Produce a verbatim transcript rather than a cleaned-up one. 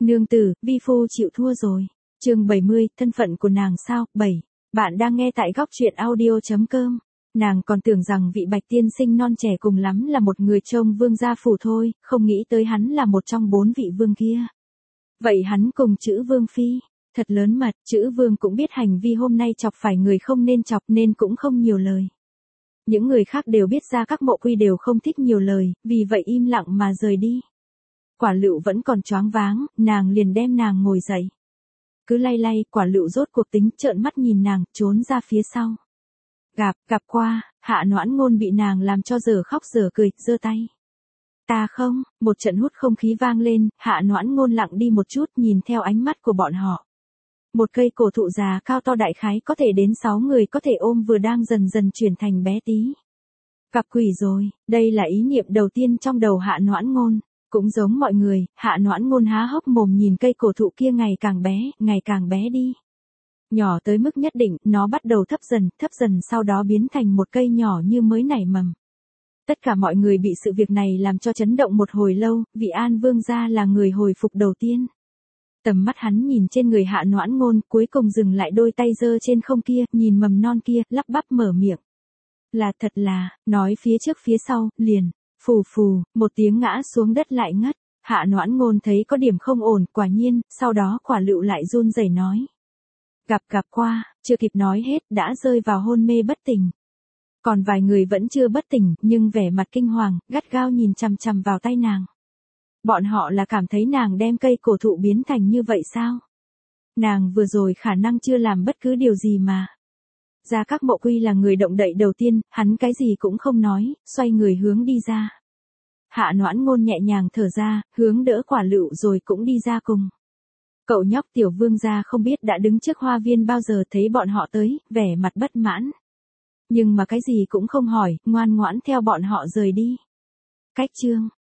Nương tử, vi phu chịu thua rồi. Chương bảy mươi, thân phận của nàng sao? bảy. Bạn đang nghe tại góc truyện audio chấm com. Nàng còn tưởng rằng vị Bạch tiên sinh non trẻ cùng lắm là một người trông vương gia phủ thôi, không nghĩ tới hắn là một trong bốn vị vương kia. Vậy hắn cùng chữ vương phi, thật lớn mật, chữ vương cũng biết hành vi hôm nay chọc phải người không nên chọc nên cũng không nhiều lời. Những người khác đều biết ra các mộ quy đều không thích nhiều lời, vì vậy im lặng mà rời đi. Quả Lựu vẫn còn choáng váng, nàng liền đem nàng ngồi dậy. Cứ lay lay, Quả Lựu rốt cuộc tính trợn mắt nhìn nàng, trốn ra phía sau. Gặp, gặp qua, Hạ Noãn Ngôn bị nàng làm cho giờ khóc giờ cười, giơ tay. Ta không, một trận hút không khí vang lên, Hạ Noãn Ngôn lặng đi một chút nhìn theo ánh mắt của bọn họ. Một cây cổ thụ già cao to đại khái có thể đến sáu người có thể ôm vừa đang dần dần chuyển thành bé tí. Gặp quỷ rồi, đây là ý niệm đầu tiên trong đầu Hạ Noãn Ngôn. Cũng giống mọi người, Hạ Noãn Ngôn há hốc mồm nhìn cây cổ thụ kia ngày càng bé, ngày càng bé đi. Nhỏ tới mức nhất định, nó bắt đầu thấp dần, thấp dần sau đó biến thành một cây nhỏ như mới nảy mầm. Tất cả mọi người bị sự việc này làm cho chấn động một hồi lâu, vị An Vương gia là người hồi phục đầu tiên. Tầm mắt hắn nhìn trên người Hạ Noãn Ngôn, cuối cùng dừng lại đôi tay giơ trên không kia, nhìn mầm non kia, lắp bắp mở miệng. Là thật là, nói phía trước phía sau, liền. Phù phù, một tiếng ngã xuống đất lại ngất. Hạ Noãn Ngôn thấy có điểm không ổn, quả nhiên, sau đó Quả Lựu lại run rẩy nói. Gặp gặp qua, chưa kịp nói hết, đã rơi vào hôn mê bất tỉnh. Còn vài người vẫn chưa bất tỉnh, nhưng vẻ mặt kinh hoàng, gắt gao nhìn chằm chằm vào tay nàng. Bọn họ là cảm thấy nàng đem cây cổ thụ biến thành như vậy sao? Nàng vừa rồi khả năng chưa làm bất cứ điều gì mà. Gia Các Mộ Quy là người động đậy đầu tiên, hắn cái gì cũng không nói, xoay người hướng đi ra. Hạ Noãn Ngôn nhẹ nhàng thở ra, hướng đỡ Quả Lựu rồi cũng đi ra cùng. Cậu nhóc tiểu vương gia không biết đã đứng trước hoa viên bao giờ thấy bọn họ tới, vẻ mặt bất mãn. Nhưng mà cái gì cũng không hỏi, ngoan ngoãn theo bọn họ rời đi. Cách chương